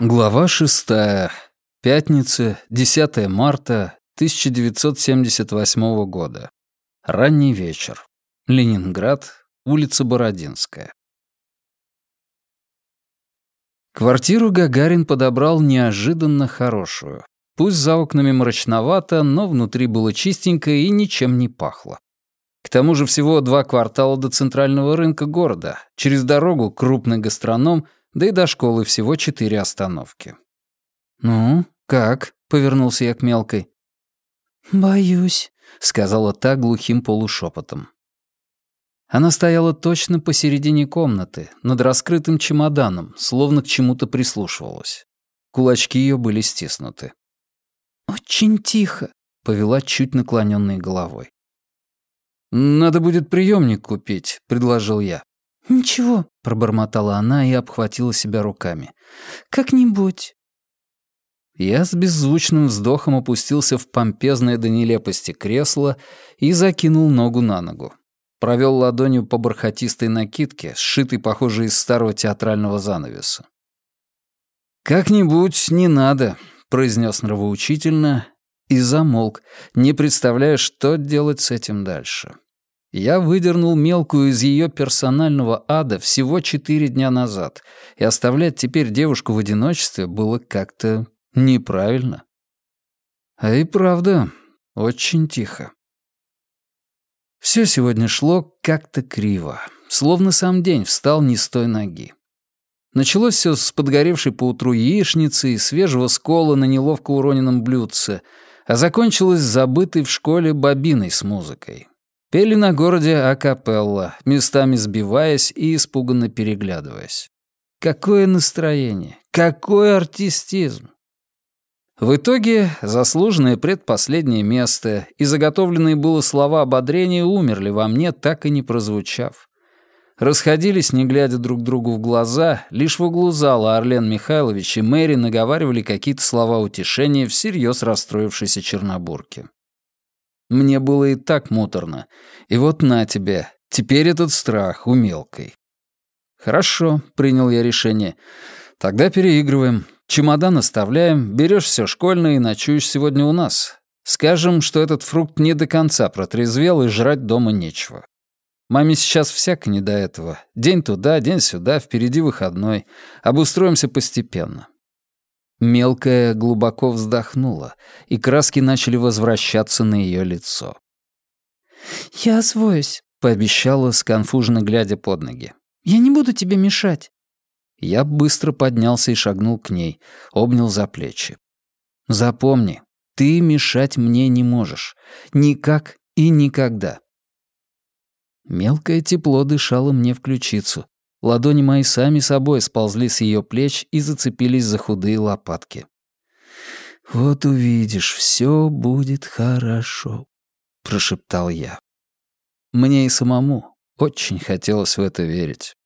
Глава 6. Пятница, 10 марта 1978 года. Ранний вечер. Ленинград, улица Бородинская. Квартиру Гагарин подобрал неожиданно хорошую. Пусть за окнами мрачновато, но внутри было чистенько и ничем не пахло. К тому же всего 2 квартала до центрального рынка города, через дорогу крупный гастроном, да и до школы всего 4 остановки. «Ну, как?» — повернулся я к мелкой. «Боюсь», — сказала та глухим полушепотом. Она стояла точно посередине комнаты, над раскрытым чемоданом, словно к чему-то прислушивалась. Кулачки ее были стиснуты. «Очень тихо», — повела чуть наклоненной головой. «Надо будет приемник купить», — предложил я. «Ничего», — пробормотала она и обхватила себя руками. «Как-нибудь». Я с беззвучным вздохом опустился в помпезное до нелепости кресло и закинул ногу на ногу. Провел ладонью по бархатистой накидке, сшитой, похоже, из старого театрального занавеса. «Как-нибудь не надо», — произнес нравоучительно и замолк, не представляя, что делать с этим дальше. Я выдернул мелкую из ее персонального ада всего 4 дня назад, и оставлять теперь девушку в одиночестве было как-то неправильно. А и правда, очень тихо. Все сегодня шло как-то криво, словно сам день встал не с той ноги. Началось все с подгоревшей поутру яичницы и свежего скола на неловко уроненном блюдце, а закончилось забытой в школе бобиной с музыкой. Пели на городе акапелла, местами сбиваясь и испуганно переглядываясь. Какое настроение! Какой артистизм! В итоге заслуженное предпоследнее место и заготовленные было слова ободрения умерли во мне, так и не прозвучав. Расходились, не глядя друг другу в глаза, лишь в углу зала Орлен Михайлович и Мэри наговаривали какие-то слова утешения всерьез расстроившейся Чернобурке. Мне было и так муторно. И вот на тебе, теперь этот страх у мелкой. «Хорошо», — принял я решение. «Тогда переигрываем. Чемодан оставляем, берешь все школьное и ночуешь сегодня у нас. Скажем, что этот фрукт не до конца протрезвел и жрать дома нечего. Маме сейчас всяко не до этого. День туда, день сюда, впереди выходной. Обустроимся постепенно». Мелкая глубоко вздохнула, и краски начали возвращаться на ее лицо. «Я освоюсь», — пообещала, сконфуженно глядя под ноги. «Я не буду тебе мешать». Я быстро поднялся и шагнул к ней, обнял за плечи. «Запомни, ты мешать мне не можешь. Никак и никогда». Мелкое тепло дышало мне в ключицу. Ладони мои сами собой сползли с ее плеч и зацепились за худые лопатки. «Вот увидишь, все будет хорошо», — прошептал я. Мне и самому очень хотелось в это верить.